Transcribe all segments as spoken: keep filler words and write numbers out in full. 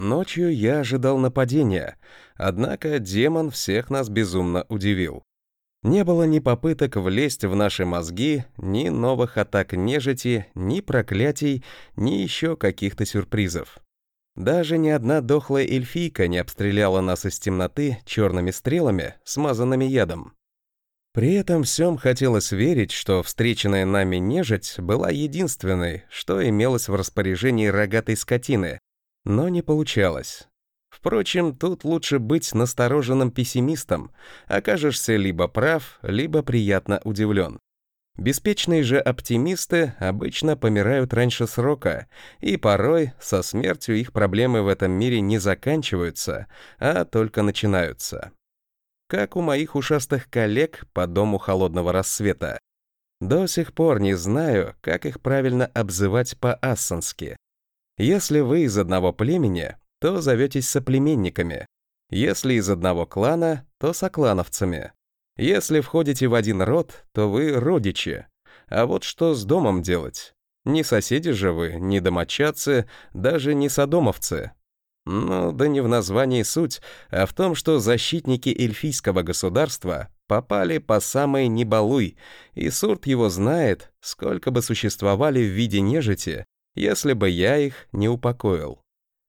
Ночью я ожидал нападения, однако демон всех нас безумно удивил. Не было ни попыток влезть в наши мозги, ни новых атак нежити, ни проклятий, ни еще каких-то сюрпризов. Даже ни одна дохлая эльфийка не обстреляла нас из темноты черными стрелами, смазанными ядом. При этом всем хотелось верить, что встреченная нами нежить была единственной, что имелось в распоряжении рогатой скотины, но не получалось. Впрочем, тут лучше быть настороженным пессимистом, окажешься либо прав, либо приятно удивлен. Беспечные же оптимисты обычно помирают раньше срока, и порой со смертью их проблемы в этом мире не заканчиваются, а только начинаются. Как у моих ушастых коллег по Дому Холодного Рассвета. До сих пор не знаю, как их правильно обзывать по-ассански. Если вы из одного племени, то зоветесь соплеменниками. Если из одного клана, то соклановцами. Если входите в один род, то вы родичи. А вот что с домом делать? Не соседи же вы, не домочадцы, даже не содомовцы. Ну, да не в названии суть, а в том, что защитники эльфийского государства попали по самой не балуй, и Сурт его знает, сколько бы существовали в виде нежити, если бы я их не упокоил.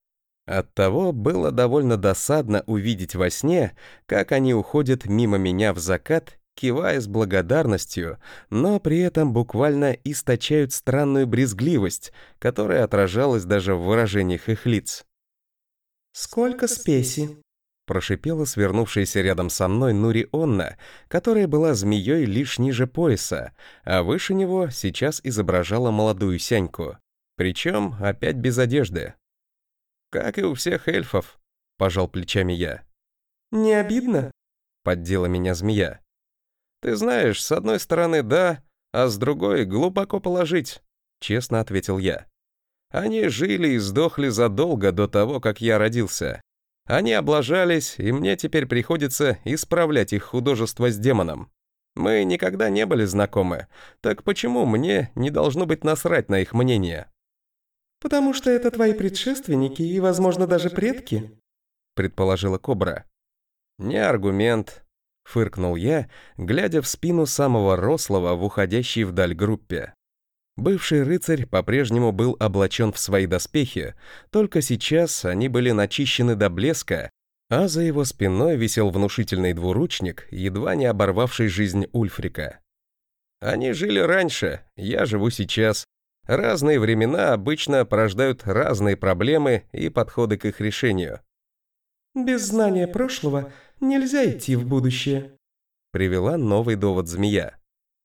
Оттого было довольно досадно увидеть во сне, как они уходят мимо меня в закат, кивая с благодарностью, но при этом буквально источают странную брезгливость, которая отражалась даже в выражениях их лиц. «Сколько спеси?» — прошипела свернувшаяся рядом со мной Нурионна, которая была змеей лишь ниже пояса, а выше него сейчас изображала молодую сяньку, причем опять без одежды. «Как и у всех эльфов», — пожал плечами я. «Не обидно?» — поддела меня змея. «Ты знаешь, с одной стороны да, а с другой глубоко положить», — честно ответил я. «Они жили и сдохли задолго до того, как я родился. Они облажались, и мне теперь приходится исправлять их художество с демоном. Мы никогда не были знакомы, так почему мне не должно быть насрать на их мнение?» «Потому что это твои предшественники и, возможно, даже предки», — предположила Кобра. «Не аргумент», — фыркнул я, глядя в спину самого рослого в уходящей вдаль группе. Бывший рыцарь по-прежнему был облачен в свои доспехи, только сейчас они были начищены до блеска, а за его спиной висел внушительный двуручник, едва не оборвавший жизнь Ульфрика. «Они жили раньше, я живу сейчас. Разные времена обычно порождают разные проблемы и подходы к их решению». «Без знания прошлого нельзя идти в будущее», — привела новый довод змея.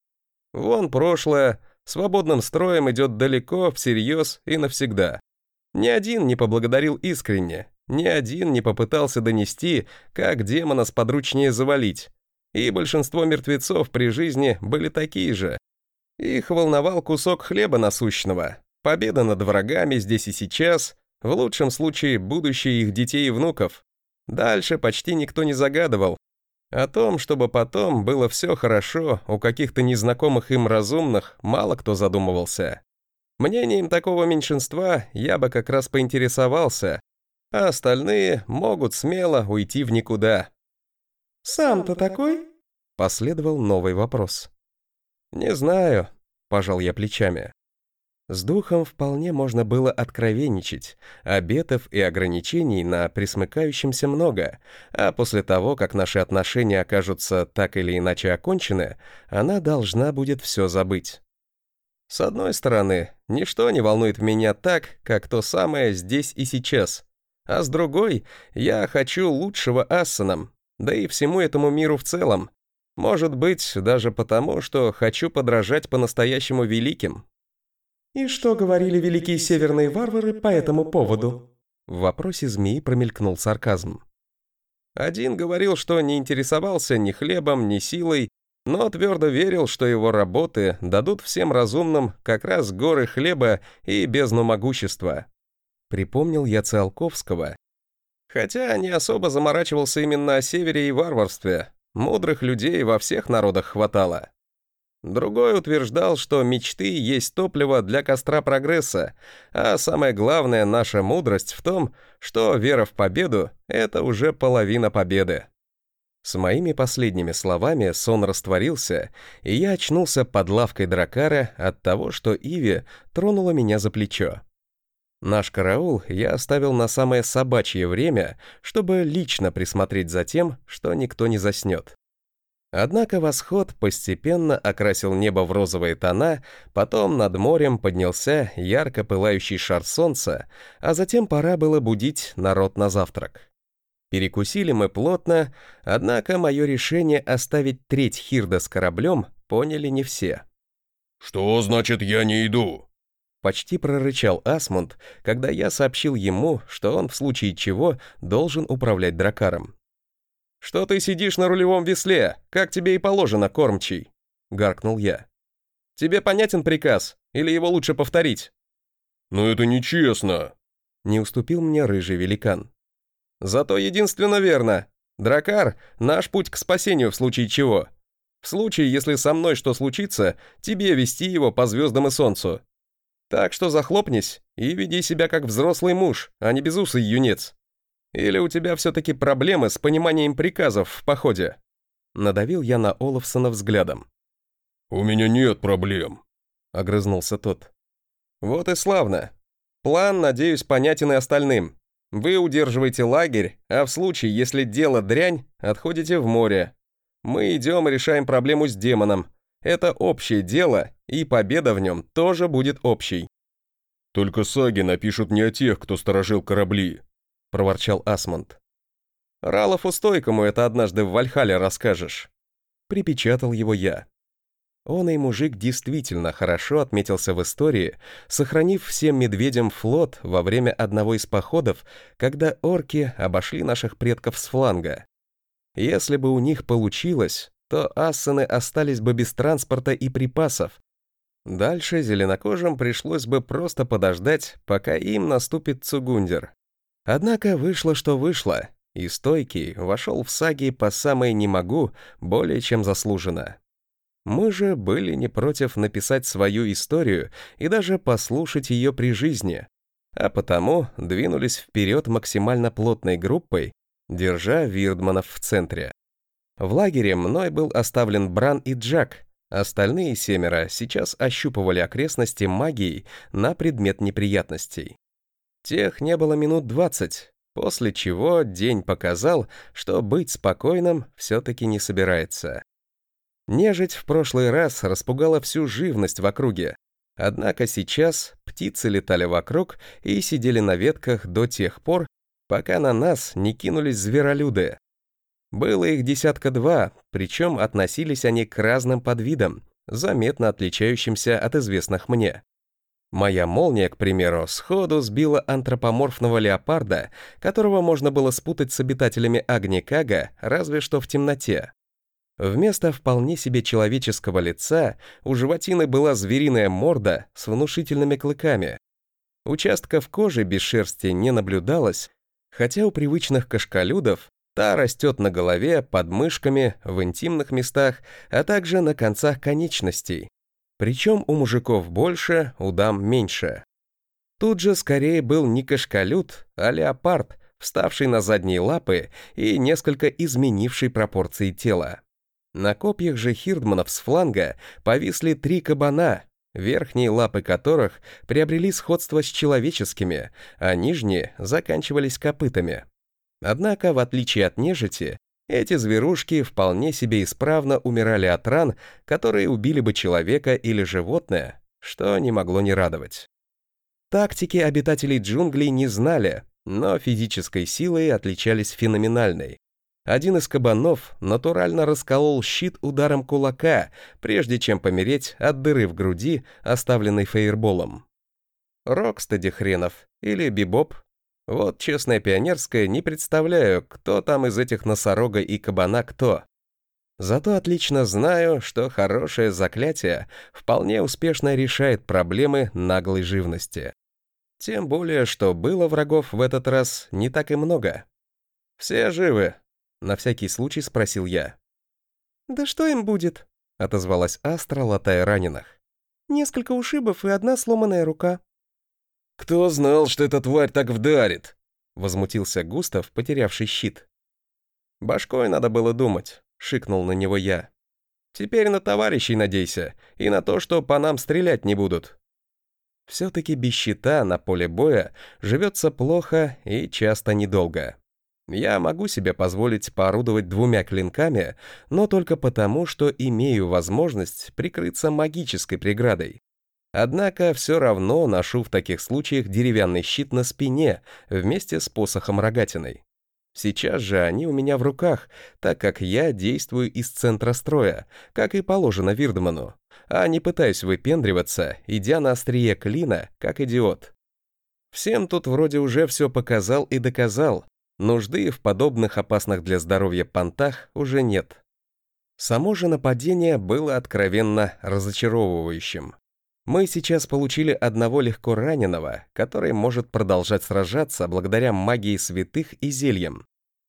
«Вон прошлое, свободным строем идет далеко, всерьез и навсегда. Ни один не поблагодарил искренне, ни один не попытался донести, как демона сподручнее завалить, и большинство мертвецов при жизни были такие же. Их волновал кусок хлеба насущного, победа над врагами здесь и сейчас, в лучшем случае будущее их детей и внуков. Дальше почти никто не загадывал. О том, чтобы потом было все хорошо, у каких-то незнакомых им разумных, мало кто задумывался. Мнением такого меньшинства я бы как раз поинтересовался, а остальные могут смело уйти в никуда. «Сам-то такой?» — последовал новый вопрос. «Не знаю», — пожал я плечами. С духом вполне можно было откровенничать, обетов и ограничений на пресмыкающемся много, а после того, как наши отношения окажутся так или иначе окончены, она должна будет все забыть. С одной стороны, ничто не волнует меня так, как то самое здесь и сейчас, а с другой, я хочу лучшего Ассанам, да и всему этому миру в целом. Может быть, даже потому, что хочу подражать по-настоящему великим. «И что говорили великие северные варвары по этому поводу?» В вопросе змеи промелькнул сарказм. Один говорил, что не интересовался ни хлебом, ни силой, но твердо верил, что его работы дадут всем разумным как раз горы хлеба и бездну могущества. Припомнил я Циолковского. Хотя не особо заморачивался именно о севере и варварстве. Мудрых людей во всех народах хватало. Другой утверждал, что мечты есть топливо для костра прогресса, а самое главное, наша мудрость в том, что вера в победу — это уже половина победы. С моими последними словами сон растворился, и я очнулся под лавкой дракара от того, что Иви тронула меня за плечо. Наш караул я оставил на самое собачье время, чтобы лично присмотреть за тем, что никто не заснет. Однако восход постепенно окрасил небо в розовые тона, потом над морем поднялся ярко пылающий шар солнца, а затем пора было будить народ на завтрак. Перекусили мы плотно, однако мое решение оставить треть Хирда с кораблем поняли не все. «Что значит «я не иду»?» Почти прорычал Асмунд, когда я сообщил ему, что он в случае чего должен управлять дракаром. «Что ты сидишь на рулевом весле? Как тебе и положено, кормчий?» — гаркнул я. «Тебе понятен приказ? Или его лучше повторить?» «Но это нечестно!» — не уступил мне рыжий великан. «Зато единственно верно. Дракар — наш путь к спасению в случае чего. В случае, если со мной что случится, тебе вести его по звездам и солнцу. Так что захлопнись и веди себя как взрослый муж, а не безусый юнец. Или у тебя все-таки проблемы с пониманием приказов в походе?» Надавил я на Олафсона взглядом. «У меня нет проблем», — огрызнулся тот. «Вот и славно. План, надеюсь, понятен и остальным. Вы удерживаете лагерь, а в случае, если дело дрянь, отходите в море. Мы идем и решаем проблему с демоном. Это общее дело, и победа в нем тоже будет общей». «Только саги напишут не о тех, кто сторожил корабли», — проворчал Асмунд. «Ралофу Стойкому это однажды в Вальхалле расскажешь», — припечатал его я. Он и мужик действительно хорошо отметился в истории, сохранив всем медведям флот во время одного из походов, когда орки обошли наших предков с фланга. Если бы у них получилось, то ассены остались бы без транспорта и припасов. Дальше зеленокожим пришлось бы просто подождать, пока им наступит Цугундер. Однако вышло, что вышло, и Стойкий вошел в саги по самое «не могу» более чем заслуженно. Мы же были не против написать свою историю и даже послушать ее при жизни, а потому двинулись вперед максимально плотной группой, держа Вирдманов в центре. В лагере мной был оставлен Бран и Джак, остальные семеро сейчас ощупывали окрестности магией на предмет неприятностей. Тех не было минут двадцать, после чего день показал, что быть спокойным все-таки не собирается. Нежить в прошлый раз распугала всю живность в округе, однако сейчас птицы летали вокруг и сидели на ветках до тех пор, пока на нас не кинулись зверолюды. Было их десятка два, причем относились они к разным подвидам, заметно отличающимся от известных мне. Моя молния, к примеру, сходу сбила антропоморфного леопарда, которого можно было спутать с обитателями Агни-Кага, разве что в темноте. Вместо вполне себе человеческого лица у животины была звериная морда с внушительными клыками. Участков кожи без шерсти не наблюдалось, хотя у привычных кашкалюдов та растет на голове, под мышками, в интимных местах, а также на концах конечностей. Причем у мужиков больше, у дам меньше. Тут же скорее был не кашкалют, а леопард, вставший на задние лапы и несколько изменивший пропорции тела. На копьях же хирдманов с фланга повисли три кабана, верхние лапы которых приобрели сходство с человеческими, а нижние заканчивались копытами. Однако, в отличие от нежити, эти зверушки вполне себе исправно умирали от ран, которые убили бы человека или животное, что не могло не радовать. Тактики обитателей джунглей не знали, но физической силой отличались феноменальной. Один из кабанов натурально расколол щит ударом кулака, прежде чем помереть от дыры в груди, оставленной фейерболом. Рокстеди хренов или Бибоп. Вот честная пионерская, не представляю, кто там из этих носорога и кабана кто. Зато отлично знаю, что хорошее заклятие вполне успешно решает проблемы наглой живности. Тем более, что было врагов в этот раз не так и много. «Все живы?» — на всякий случай спросил я. «Да что им будет?» — отозвалась Астра, латая раненых. «Несколько ушибов и одна сломанная рука». «Кто знал, что эта тварь так вдарит?» — возмутился Густав, потерявший щит. «Башкой надо было думать», — шикнул на него я. «Теперь на товарищей надейся и на то, что по нам стрелять не будут». Все-таки без щита на поле боя живется плохо и часто недолго. Я могу себе позволить поорудовать двумя клинками, но только потому, что имею возможность прикрыться магической преградой. Однако все равно ношу в таких случаях деревянный щит на спине вместе с посохом-рогатиной. Сейчас же они у меня в руках, так как я действую из центра строя, как и положено Вирдману, а не пытаюсь выпендриваться, идя на острие клина, как идиот. Всем тут вроде уже все показал и доказал, нужды в подобных опасных для здоровья понтах уже нет. Само же нападение было откровенно разочаровывающим. Мы сейчас получили одного легко раненого, который может продолжать сражаться благодаря магии святых и зельям.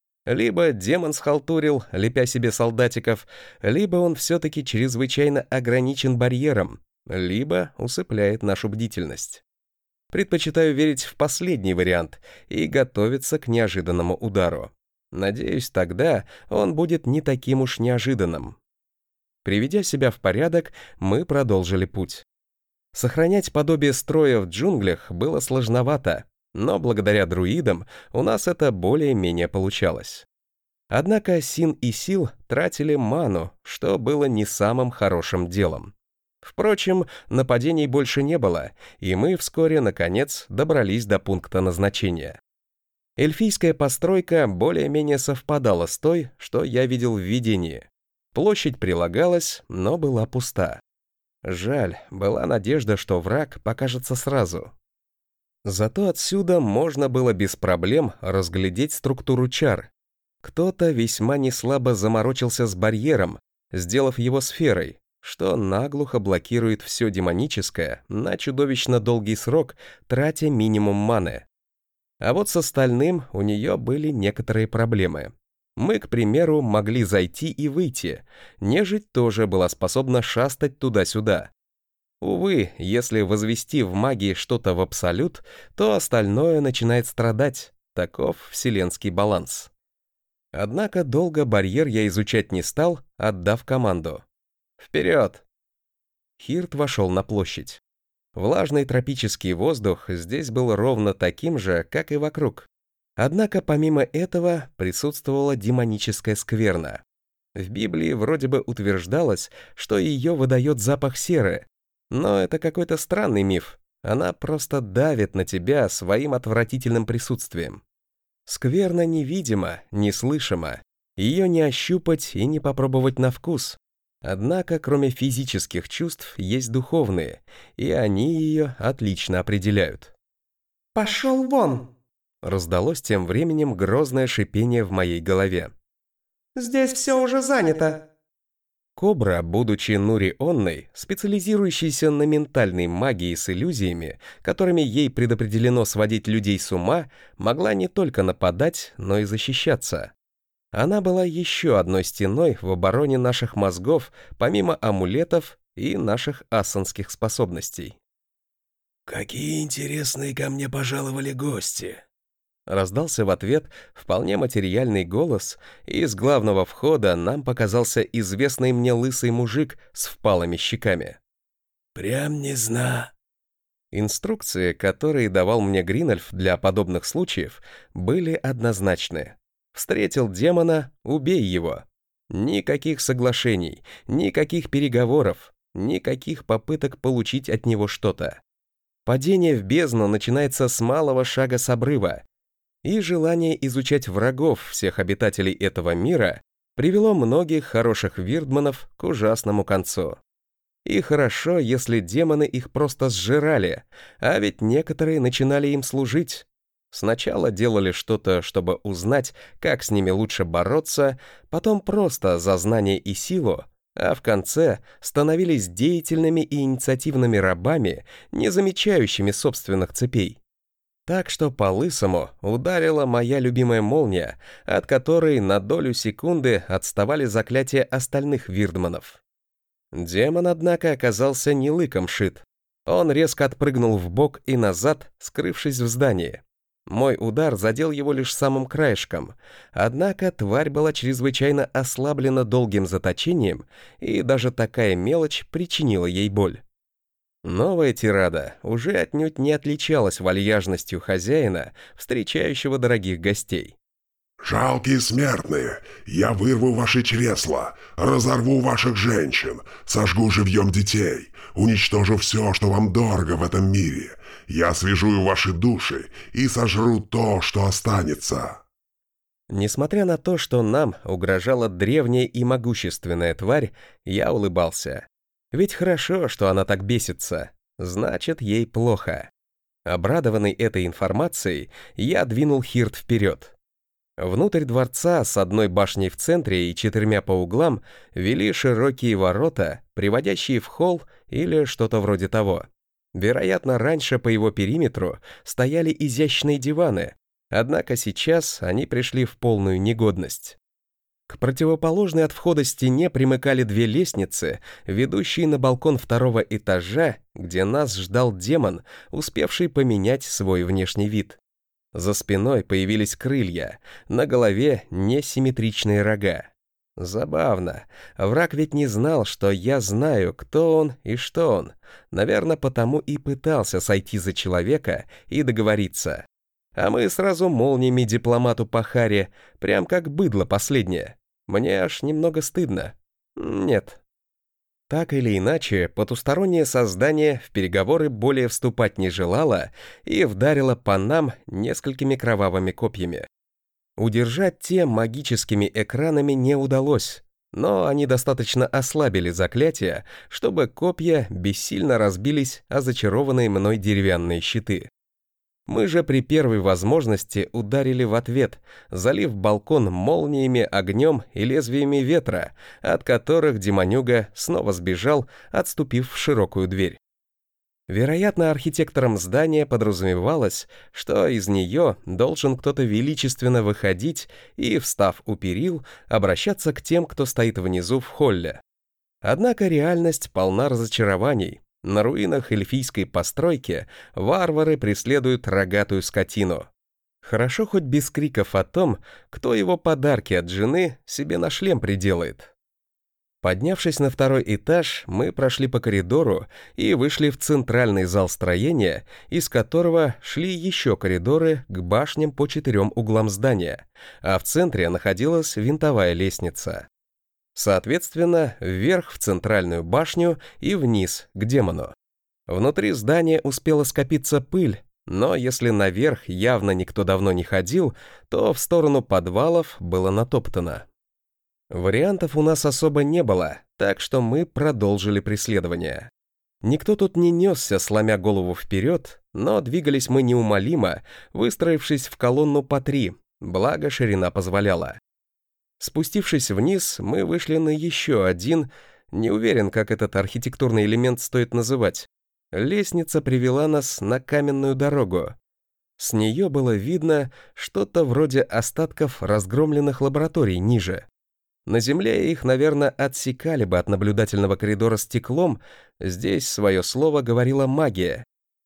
Либо демон схалтурил, лепя себе солдатиков, либо он все-таки чрезвычайно ограничен барьером, либо усыпляет нашу бдительность. Предпочитаю верить в последний вариант и готовиться к неожиданному удару. Надеюсь, тогда он будет не таким уж неожиданным. Приведя себя в порядок, мы продолжили путь. Сохранять подобие строя в джунглях было сложновато, но благодаря друидам у нас это более-менее получалось. Однако Син и Сил тратили ману, что было не самым хорошим делом. Впрочем, нападений больше не было, и мы вскоре, наконец, добрались до пункта назначения. Эльфийская постройка более-менее совпадала с той, что я видел в видении. Площадь прилагалась, но была пуста. Жаль, была надежда, что враг покажется сразу. Зато отсюда можно было без проблем разглядеть структуру чар. Кто-то весьма неслабо заморочился с барьером, сделав его сферой, что наглухо блокирует все демоническое на чудовищно долгий срок, тратя минимум маны. А вот с остальным у нее были некоторые проблемы. Мы, к примеру, могли зайти и выйти, нежить тоже была способна шастать туда-сюда. Увы, если возвести в магии что-то в абсолют, то остальное начинает страдать, таков вселенский баланс. Однако долго барьер я изучать не стал, отдав команду. «Вперед!» Хирт вошел на площадь. Влажный тропический воздух здесь был ровно таким же, как и вокруг. Однако помимо этого присутствовала демоническая скверна. В Библии вроде бы утверждалось, что ее выдает запах серы, но это какой-то странный миф, она просто давит на тебя своим отвратительным присутствием. Скверна невидима, неслышима, ее не ощупать и не попробовать на вкус. Однако, кроме физических чувств, есть духовные, и они ее отлично определяют. «Пошел вон!» Раздалось тем временем грозное шипение в моей голове. «Здесь все уже занято!» Кобра, будучи Нурионной, специализирующейся на ментальной магии с иллюзиями, которыми ей предопределено сводить людей с ума, могла не только нападать, но и защищаться. Она была еще одной стеной в обороне наших мозгов, помимо амулетов и наших ассанских способностей. «Какие интересные ко мне пожаловали гости!» Раздался в ответ вполне материальный голос, и из главного входа нам показался известный мне лысый мужик с впалыми щеками. «Прям не зна...» Инструкции, которые давал мне Гринольф для подобных случаев, были однозначны. Встретил демона — убей его. Никаких соглашений, никаких переговоров, никаких попыток получить от него что-то. Падение в бездну начинается с малого шага с обрыва, и желание изучать врагов всех обитателей этого мира привело многих хороших вирдманов к ужасному концу. И хорошо, если демоны их просто сжирали, а ведь некоторые начинали им служить. Сначала делали что-то, чтобы узнать, как с ними лучше бороться, потом просто за знание и силу, а в конце становились деятельными и инициативными рабами, не замечающими собственных цепей. Так что по лысому ударила моя любимая молния, от которой на долю секунды отставали заклятия остальных вирдманов. Демон, однако, оказался не лыком шит. Он резко отпрыгнул вбок и назад, скрывшись в здании. Мой удар задел его лишь самым краешком, однако тварь была чрезвычайно ослаблена долгим заточением, и даже такая мелочь причинила ей боль. Новая тирада уже отнюдь не отличалась вальяжностью хозяина, встречающего дорогих гостей. «Жалкие смертные, я вырву ваши чресла, разорву ваших женщин, сожгу живьем детей, уничтожу все, что вам дорого в этом мире. Я свяжу ваши души и сожру то, что останется». Несмотря на то, что нам угрожала древняя и могущественная тварь, я улыбался. Ведь хорошо, что она так бесится, значит, ей плохо. Обрадованный этой информацией, я двинул Хирт вперед. Внутрь дворца с одной башней в центре и четырьмя по углам вели широкие ворота, приводящие в холл или что-то вроде того. Вероятно, раньше по его периметру стояли изящные диваны, однако сейчас они пришли в полную негодность. К противоположной от входа стене примыкали две лестницы, ведущие на балкон второго этажа, где нас ждал демон, успевший поменять свой внешний вид. За спиной появились крылья, на голове несимметричные рога. Забавно, враг ведь не знал, что я знаю, кто он и что он. Наверное, потому и пытался сойти за человека и договориться. А мы сразу молниями дипломату по харе, прям как быдло последнее. Мне аж немного стыдно. Нет. Так или иначе, потустороннее создание в переговоры более вступать не желало и вдарило по нам несколькими кровавыми копьями. Удержать те магическими экранами не удалось, но они достаточно ослабили заклятие, чтобы копья бессильно разбились о зачарованные мной деревянные щиты. Мы же при первой возможности ударили в ответ, залив балкон молниями, огнем и лезвиями ветра, от которых демонюга снова сбежал, отступив в широкую дверь. Вероятно, архитекторам здания подразумевалось, что из нее должен кто-то величественно выходить и, встав у перил, обращаться к тем, кто стоит внизу в холле. Однако реальность полна разочарований. На руинах эльфийской постройки варвары преследуют рогатую скотину. Хорошо хоть без криков о том, кто его подарки от жены себе на шлем приделает. Поднявшись на второй этаж, мы прошли по коридору и вышли в центральный зал строения, из которого шли еще коридоры к башням по четырем углам здания, а в центре находилась винтовая лестница. Соответственно, вверх в центральную башню и вниз, к демону. Внутри здания успела скопиться пыль, но если наверх явно никто давно не ходил, то в сторону подвалов было натоптано. Вариантов у нас особо не было, так что мы продолжили преследование. Никто тут не несся, сломя голову вперед, но двигались мы неумолимо, выстроившись в колонну по три, благо ширина позволяла. Спустившись вниз, мы вышли на еще один, не уверен, как этот архитектурный элемент стоит называть. Лестница привела нас на каменную дорогу. С нее было видно что-то вроде остатков разгромленных лабораторий ниже. На земле их, наверное, отсекали бы от наблюдательного коридора стеклом, здесь свое слово говорила магия.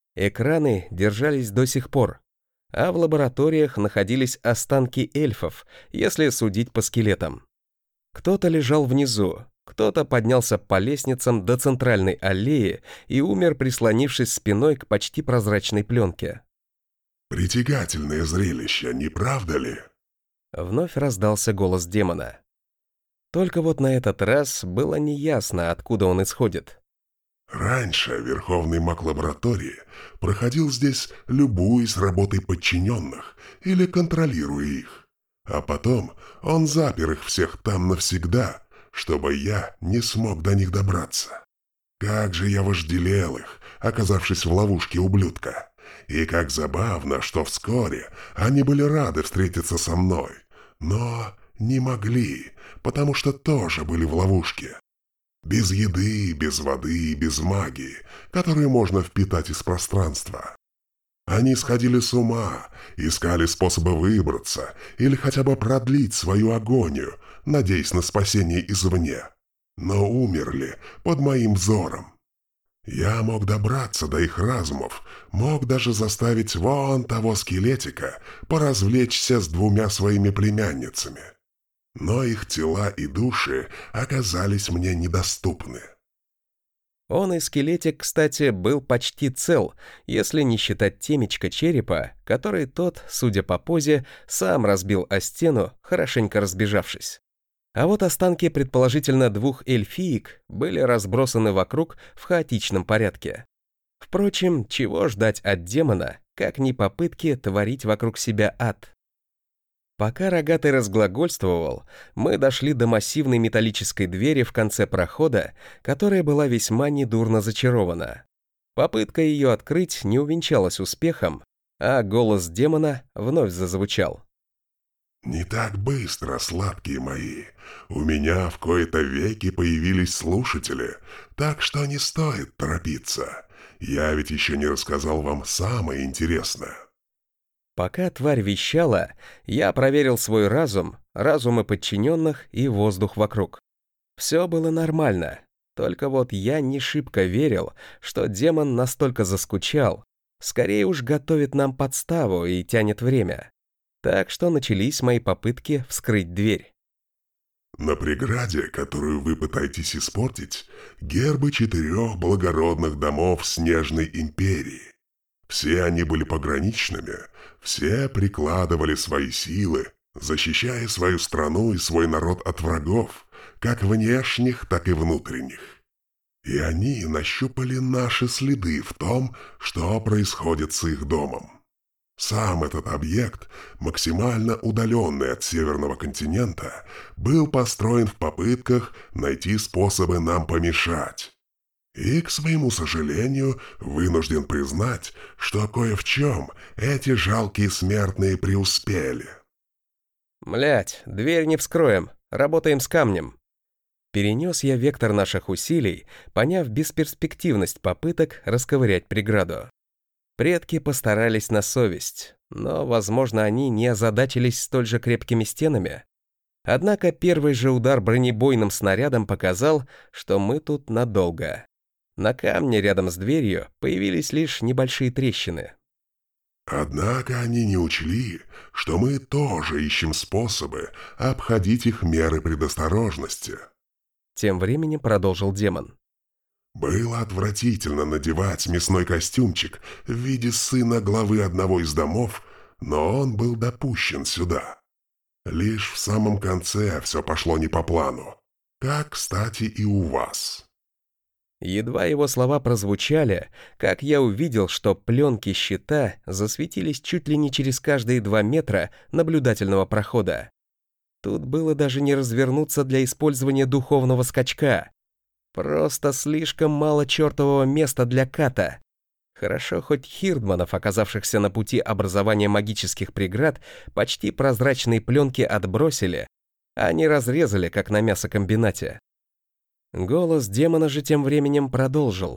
Экраны держались до сих пор. А в лабораториях находились останки эльфов, если судить по скелетам. Кто-то лежал внизу, кто-то поднялся по лестницам до центральной аллеи и умер, прислонившись спиной к почти прозрачной пленке. «Притягательное зрелище, не правда ли?» Вновь раздался голос демона. Только вот на этот раз было неясно, откуда он исходит. Раньше Верховный маг лаборатории проходил здесь, любуясь работой подчиненных или контролируя их. А потом он запер их всех там навсегда, чтобы я не смог до них добраться. Как же я вожделел их, оказавшись в ловушке ублюдка. И как забавно, что вскоре они были рады встретиться со мной, но не могли, потому что тоже были в ловушке. Без еды, без воды и без магии, которую можно впитать из пространства. Они сходили с ума, искали способы выбраться или хотя бы продлить свою агонию, надеясь на спасение извне. но умерли под моим взором. Я мог добраться до их разумов, мог даже заставить вон того скелетика поразвлечься с двумя своими племянницами. Но их тела и души оказались мне недоступны. Он и скелетик, кстати, был почти цел, если не считать темечко черепа, который тот, судя по позе, сам разбил о стену, хорошенько разбежавшись. А вот останки, предположительно, двух эльфиек были разбросаны вокруг в хаотичном порядке. Впрочем, чего ждать от демона, как ни попытки творить вокруг себя ад? Пока Рогатый разглагольствовал, мы дошли до массивной металлической двери в конце прохода, которая была весьма недурно зачарована. Попытка ее открыть не увенчалась успехом, а голос демона вновь зазвучал. «Не так быстро, сладкие мои. У меня в кои-то веки появились слушатели, так что не стоит торопиться. Я ведь еще не рассказал вам самое интересное». Пока тварь вещала, я проверил свой разум, разумы подчиненных и воздух вокруг. Все было нормально, только вот я не шибко верил, что демон настолько заскучал, скорее уж готовит нам подставу и тянет время. Так что начались мои попытки вскрыть дверь. На преграде, которую вы пытаетесь испортить, гербы четырех благородных домов Снежной империи. Все они были пограничными, все прикладывали свои силы, защищая свою страну и свой народ от врагов, как внешних, так и внутренних. И они нащупали наши следы в том, что происходит с их домом. Сам этот объект, максимально удаленный от Северного континента, был построен в попытках найти способы нам помешать. И, к своему сожалению, вынужден признать, что кое в чем эти жалкие смертные преуспели. Млять, дверь не вскроем, работаем с камнем. Перенес я вектор наших усилий, поняв бесперспективность попыток расковырять преграду. Предки постарались на совесть, но, возможно, они не озадачились столь же крепкими стенами. Однако первый же удар бронебойным снарядом показал, что мы тут надолго. На камне рядом с дверью появились лишь небольшие трещины. Однако они не учли, что мы тоже ищем способы обходить их меры предосторожности. Тем временем продолжил демон. Было отвратительно надевать мясной костюмчик в виде сына главы одного из домов, но он был допущен сюда. Лишь в самом конце все пошло не по плану, как, кстати, и у вас. Едва его слова прозвучали, как я увидел, что пленки щита засветились чуть ли не через каждые два метра наблюдательного прохода. Тут было даже не развернуться для использования духовного скачка. Просто слишком мало чертового места для ката. Хорошо, хоть хирдманов, оказавшихся на пути образования магических преград, почти прозрачные пленки отбросили, а не разрезали, как на мясокомбинате. Голос демона же тем временем продолжил.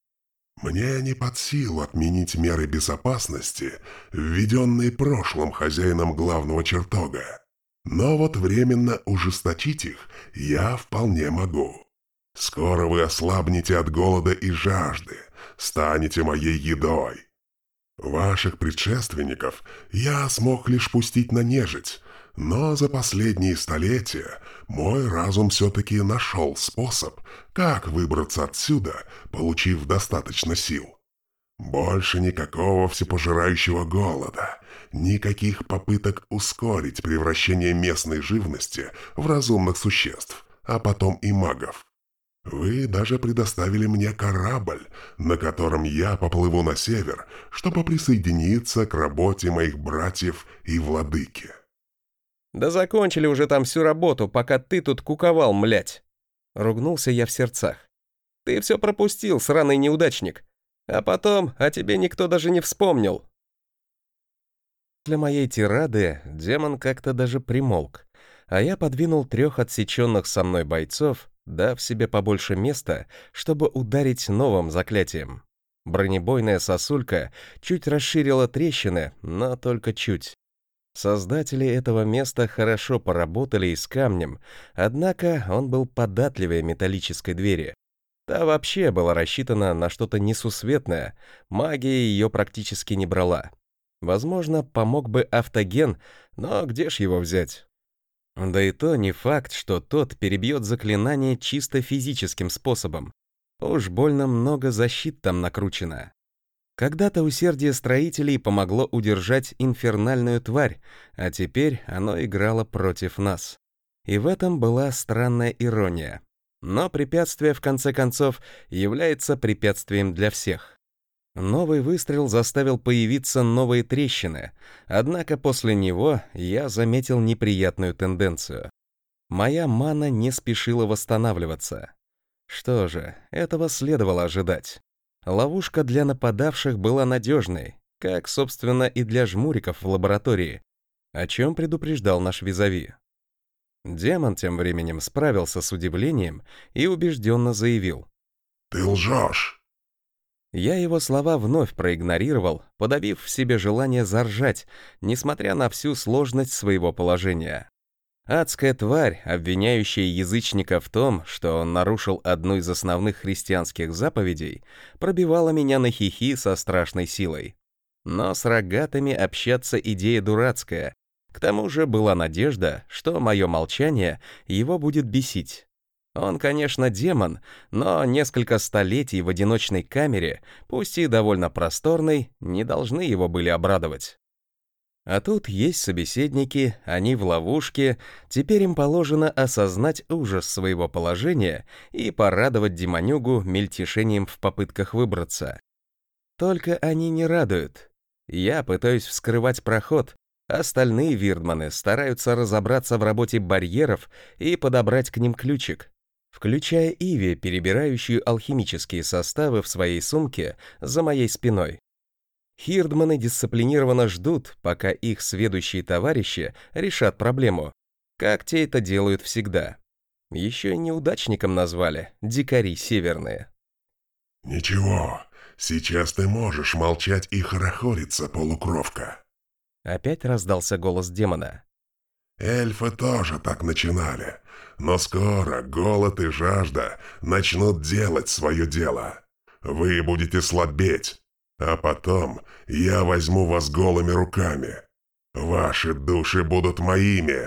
«Мне не под силу отменить меры безопасности, введенные прошлым хозяином главного чертога. Но вот временно ужесточить их я вполне могу. Скоро вы ослабнете от голода и жажды, станете моей едой. Ваших предшественников я смог лишь пустить на нежить, но за последние столетия мой разум все-таки нашел способ, как выбраться отсюда, получив достаточно сил. Больше никакого всепожирающего голода, никаких попыток ускорить превращение местной живности в разумных существ, а потом и магов. Вы даже предоставили мне корабль, на котором я поплыву на север, чтобы присоединиться к работе моих братьев и владыки». «Да закончили уже там всю работу, пока ты тут куковал, млять!» Ругнулся я в сердцах. «Ты все пропустил, сраный неудачник. А потом о тебе никто даже не вспомнил». Для моей тирады демон как-то даже примолк, а я подвинул трех отсеченных со мной бойцов, дав себе побольше места, чтобы ударить новым заклятием. Бронебойная сосулька чуть расширила трещины, но только чуть. Создатели этого места хорошо поработали и с камнем, однако он был податливее металлической двери. Та вообще была рассчитана на что-то несусветное, магия ее практически не брала. Возможно, помог бы автоген, но где ж его взять? Да и то не факт, что тот перебьет заклинание чисто физическим способом. Уж больно много защит там накручено. Когда-то усердие строителей помогло удержать инфернальную тварь, а теперь оно играло против нас. И в этом была странная ирония. Но препятствие, в конце концов, является препятствием для всех. Новый выстрел заставил появиться новые трещины, однако после него я заметил неприятную тенденцию. Моя мана не спешила восстанавливаться. Что же, этого следовало ожидать. Ловушка для нападавших была надежной, как, собственно, и для жмуриков в лаборатории, о чем предупреждал наш визави. Демон тем временем справился с удивлением и убежденно заявил: «Ты лжешь!» Я его слова вновь проигнорировал, подавив в себе желание заржать, несмотря на всю сложность своего положения. Адская тварь, обвиняющая язычника в том, что он нарушил одну из основных христианских заповедей, пробивала меня на хихи со страшной силой. Но с рогатыми общаться идея дурацкая. К тому же была надежда, что мое молчание его будет бесить. Он, конечно, демон, но несколько столетий в одиночной камере, пусть и довольно просторной, не должны его были обрадовать. А тут есть собеседники, они в ловушке, теперь им положено осознать ужас своего положения и порадовать демонюгу мельтешением в попытках выбраться. Только они не радуют. Я пытаюсь вскрывать проход, остальные вирдманы стараются разобраться в работе барьеров и подобрать к ним ключик, включая Иви, перебирающую алхимические составы в своей сумке за моей спиной. Хирдманы дисциплинированно ждут, пока их сведущие товарищи решат проблему, как те это делают всегда. Еще и неудачником назвали дикари северные. «Ничего, сейчас ты можешь молчать и хорохориться, полукровка». Опять раздался голос демона. «Эльфы тоже так начинали, но скоро голод и жажда начнут делать свое дело. Вы будете слабеть. А потом я возьму вас голыми руками. Ваши души будут моими».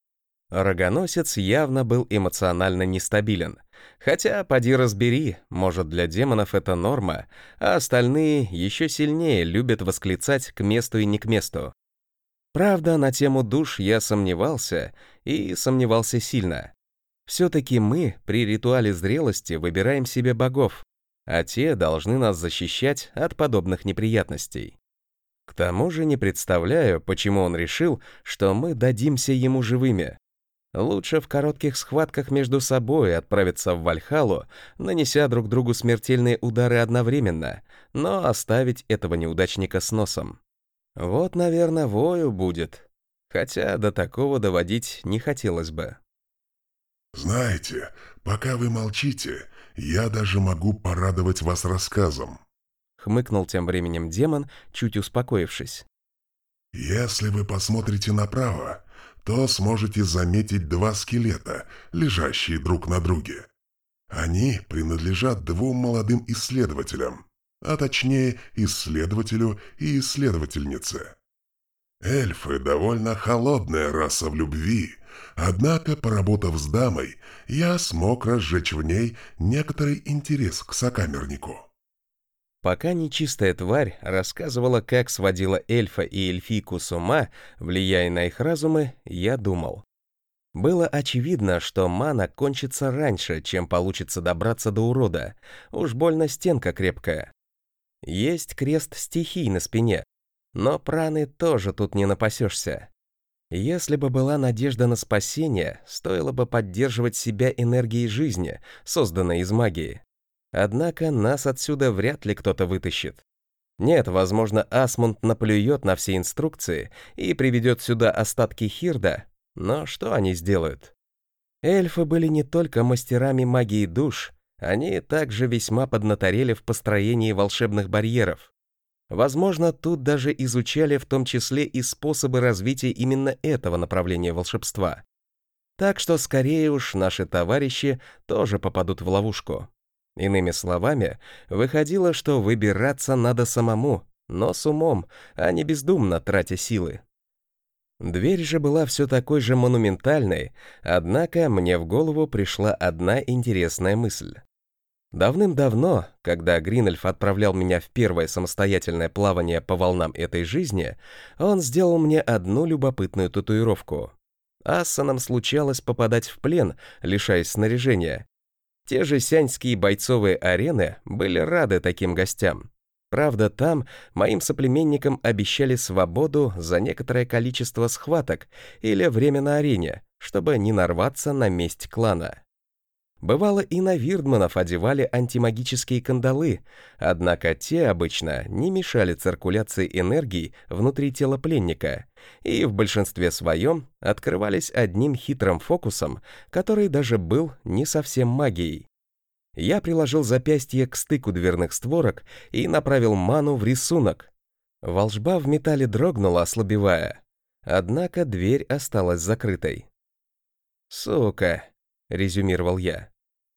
Рогоносец явно был эмоционально нестабилен. Хотя, поди разбери, может, для демонов это норма, а остальные еще сильнее любят восклицать к месту и не к месту. Правда, на тему душ я сомневался, и сомневался сильно. Все-таки мы при ритуале зрелости выбираем себе богов, а те должны нас защищать от подобных неприятностей. К тому же не представляю, почему он решил, что мы дадимся ему живыми. Лучше в коротких схватках между собой отправиться в Вальхалу, нанеся друг другу смертельные удары одновременно, но оставить этого неудачника с носом. Вот, наверное, вою будет. Хотя до такого доводить не хотелось бы. «Знаете, пока вы молчите, я даже могу порадовать вас рассказом», — хмыкнул тем временем демон, чуть успокоившись. «Если вы посмотрите направо, то сможете заметить два скелета, лежащие друг на друге. Они принадлежат двум молодым исследователям, а точнее исследователю и исследовательнице. Эльфы довольно холодная раса в любви, однако, поработав с дамой, я смог разжечь в ней некоторый интерес к сокамернику». Пока нечистая тварь рассказывала, как сводила эльфа и эльфийку с ума, влияя на их разумы, я думал. Было очевидно, что мана кончится раньше, чем получится добраться до урода, уж больно стенка крепкая. Есть крест стихий на спине, но праны тоже тут не напасешься. Если бы была надежда на спасение, стоило бы поддерживать себя энергией жизни, созданной из магии. Однако нас отсюда вряд ли кто-то вытащит. Нет, возможно, Асмунд наплюет на все инструкции и приведет сюда остатки Хирда, но что они сделают? Эльфы были не только мастерами магии душ, они также весьма поднаторели в построении волшебных барьеров. Возможно, тут даже изучали в том числе и способы развития именно этого направления волшебства. Так что скорее уж наши товарищи тоже попадут в ловушку. Иными словами, выходило, что выбираться надо самому, но с умом, а не бездумно тратя силы. Дверь же была все такой же монументальной, однако мне в голову пришла одна интересная мысль. Давным-давно, когда Гринольф отправлял меня в первое самостоятельное плавание по волнам этой жизни, он сделал мне одну любопытную татуировку. Ассанам случалось попадать в плен, лишаясь снаряжения. Те же сяньские бойцовые арены были рады таким гостям. Правда, там моим соплеменникам обещали свободу за некоторое количество схваток или время на арене, чтобы не нарваться на месть клана. Бывало, и на вирдманов одевали антимагические кандалы, однако те обычно не мешали циркуляции энергии внутри тела пленника и в большинстве своем открывались одним хитрым фокусом, который даже был не совсем магией. Я приложил запястье к стыку дверных створок и направил ману в рисунок. Волжба в металле дрогнула, ослабевая, однако дверь осталась закрытой. «Сука!» — резюмировал я.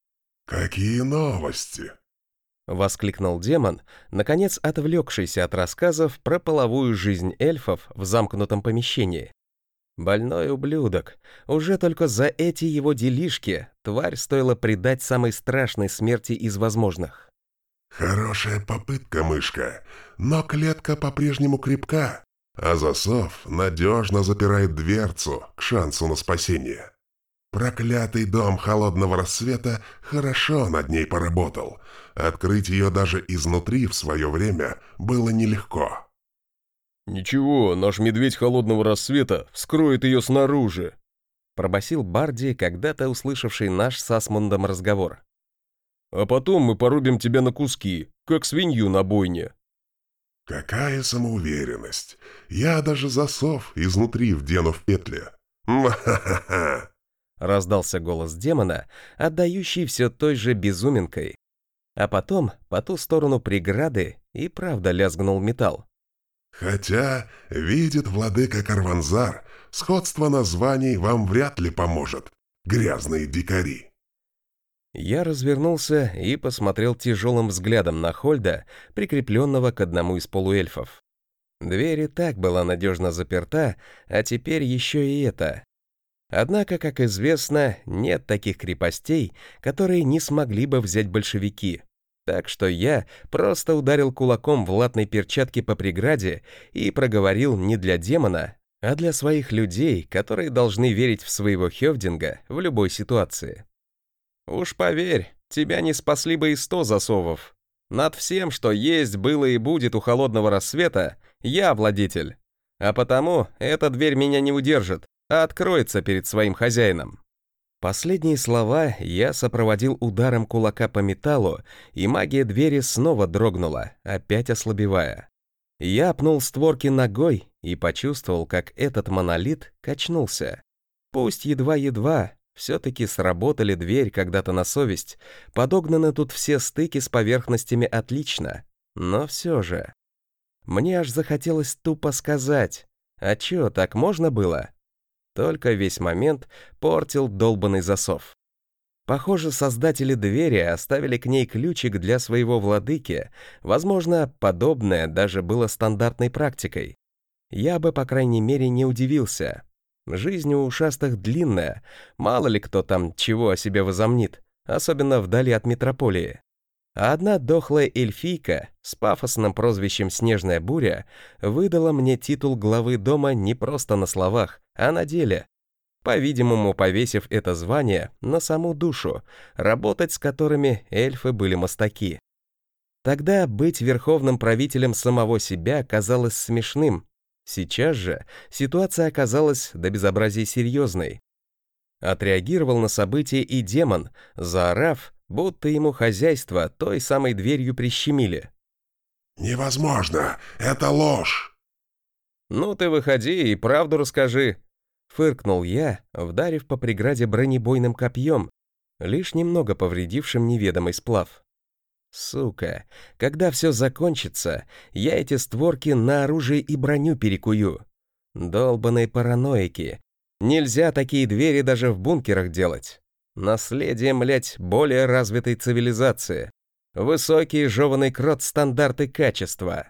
«Какие новости?» — воскликнул демон, наконец отвлекшийся от рассказов про половую жизнь эльфов в замкнутом помещении. Больной ублюдок. Уже только за эти его делишки тварь стоило предать самой страшной смерти из возможных. «Хорошая попытка, мышка, но клетка по-прежнему крепка, а засов надежно запирает дверцу к шансу на спасение. Проклятый дом холодного рассвета хорошо над ней поработал. Открыть ее даже изнутри в свое время было нелегко». «Ничего, наш медведь холодного рассвета вскроет ее снаружи», пробасил Барди, когда-то услышавший наш с Асмундом разговор. «А потом мы порубим тебя на куски, как свинью на бойне». «Какая самоуверенность! Я даже засов изнутри вдену в петле. Ха-ха-ха!» Раздался голос демона, отдающий все той же безуминкой. А потом по ту сторону преграды и правда лязгнул металл. «Хотя, видит владыка Карванзар, сходство названий вам вряд ли поможет, грязные дикари». Я развернулся и посмотрел тяжелым взглядом на Хольда, прикрепленного к одному из полуэльфов. Дверь и так была надежно заперта, а теперь еще и это. Однако, как известно, нет таких крепостей, которые не смогли бы взять большевики. Так что я просто ударил кулаком в латной перчатке по преграде и проговорил не для демона, а для своих людей, которые должны верить в своего Хёвдинга в любой ситуации. «Уж поверь, тебя не спасли бы и сто засовов. Над всем, что есть, было и будет у холодного рассвета, я владетель. А потому эта дверь меня не удержит, а откроется перед своим хозяином». Последние слова я сопроводил ударом кулака по металлу, и магия двери снова дрогнула, опять ослабевая. Я пнул створки ногой и почувствовал, как этот монолит качнулся. Пусть едва-едва, все-таки сработали дверь когда-то на совесть, подогнаны тут все стыки с поверхностями отлично, но все же. Мне аж захотелось тупо сказать, а чё, так можно было? Только весь момент портил долбанный засов. Похоже, создатели двери оставили к ней ключик для своего владыки, возможно, подобное даже было стандартной практикой. Я бы, по крайней мере, не удивился. Жизнь у ушастых длинная, мало ли кто там чего о себе возомнит, особенно вдали от метрополии. А одна дохлая эльфийка с пафосным прозвищем «Снежная буря» выдала мне титул главы дома не просто на словах, а на деле. По-видимому, повесив это звание на саму душу, работать с которыми эльфы были мастаки. Тогда быть верховным правителем самого себя казалось смешным. Сейчас же ситуация оказалась до безобразия серьезной. Отреагировал на события и демон, заорав, будто ему хозяйство той самой дверью прищемили. «Невозможно! Это ложь!» «Ну ты выходи и правду расскажи!» — фыркнул я, вдарив по преграде бронебойным копьем, лишь немного повредившим неведомый сплав. Сука, когда все закончится, я эти створки на оружие и броню перекую. Долбаные параноики. Нельзя такие двери даже в бункерах делать. Наследие, млять, более развитой цивилизации. Высокие жеваный крот стандарты качества.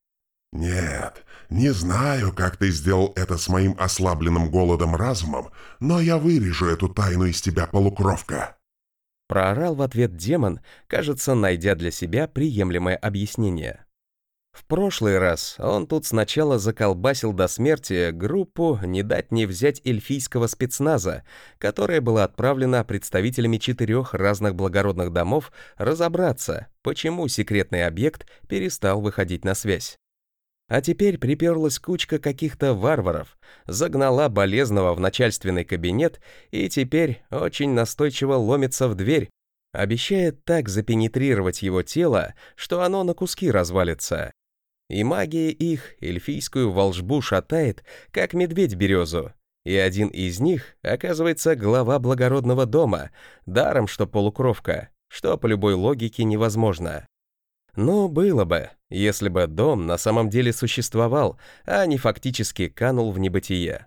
Нет, не знаю, как ты сделал это с моим ослабленным голодом разумом, но я вырежу эту тайну из тебя, полукровка. Проорал в ответ демон, кажется, найдя для себя приемлемое объяснение. В прошлый раз он тут сначала заколбасил до смерти группу не дать не взять эльфийского спецназа, которая была отправлена представителями четырех разных благородных домов разобраться, почему секретный объект перестал выходить на связь. А теперь приперлась кучка каких-то варваров, загнала болезного в начальственный кабинет и теперь очень настойчиво ломится в дверь, обещает так запенетрировать его тело, что оно на куски развалится. И магия их эльфийскую волшбу шатает, как медведь березу. И один из них, оказывается, глава благородного дома, даром что полукровка, что по любой логике невозможно. Ну, было бы, если бы дом на самом деле существовал, а не фактически канул в небытие.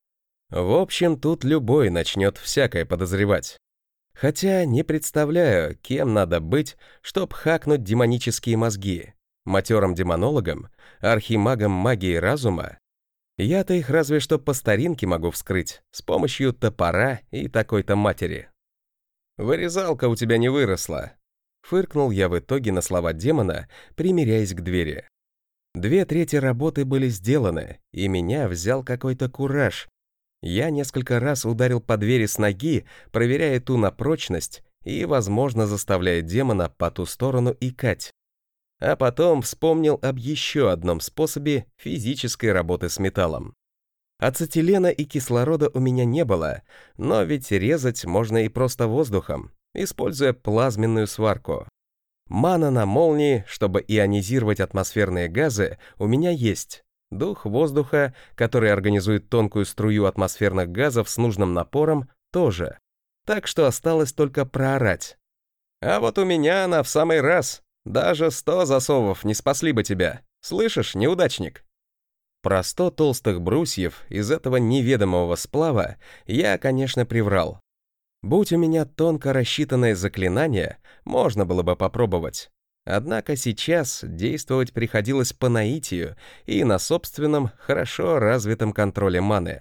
В общем, тут любой начнет всякое подозревать. Хотя не представляю, кем надо быть, чтоб хакнуть демонические мозги. Матерым демонологом, архимагом магии разума. Я-то их разве что по старинке могу вскрыть, с помощью топора и такой-то матери. «Вырезалка у тебя не выросла», — фыркнул я в итоге на слова демона, примиряясь к двери. Две трети работы были сделаны, и меня взял какой-то кураж. Я несколько раз ударил по двери с ноги, проверяя ту на прочность и, возможно, заставляя демона по ту сторону икать. А потом вспомнил об еще одном способе физической работы с металлом. Ацетилена и кислорода у меня не было, но ведь резать можно и просто воздухом, используя плазменную сварку. Мана на молнии, чтобы ионизировать атмосферные газы, у меня есть. Дух воздуха, который организует тонкую струю атмосферных газов с нужным напором, тоже. Так что осталось только проорать. А вот у меня она в самый раз. Даже сто засовов не спасли бы тебя. Слышишь, неудачник? Про сто толстых брусьев из этого неведомого сплава я, конечно, приврал. Будь у меня тонко рассчитанное заклинание, можно было бы попробовать. Однако сейчас действовать приходилось по наитию и на собственном, хорошо развитом контроле маны.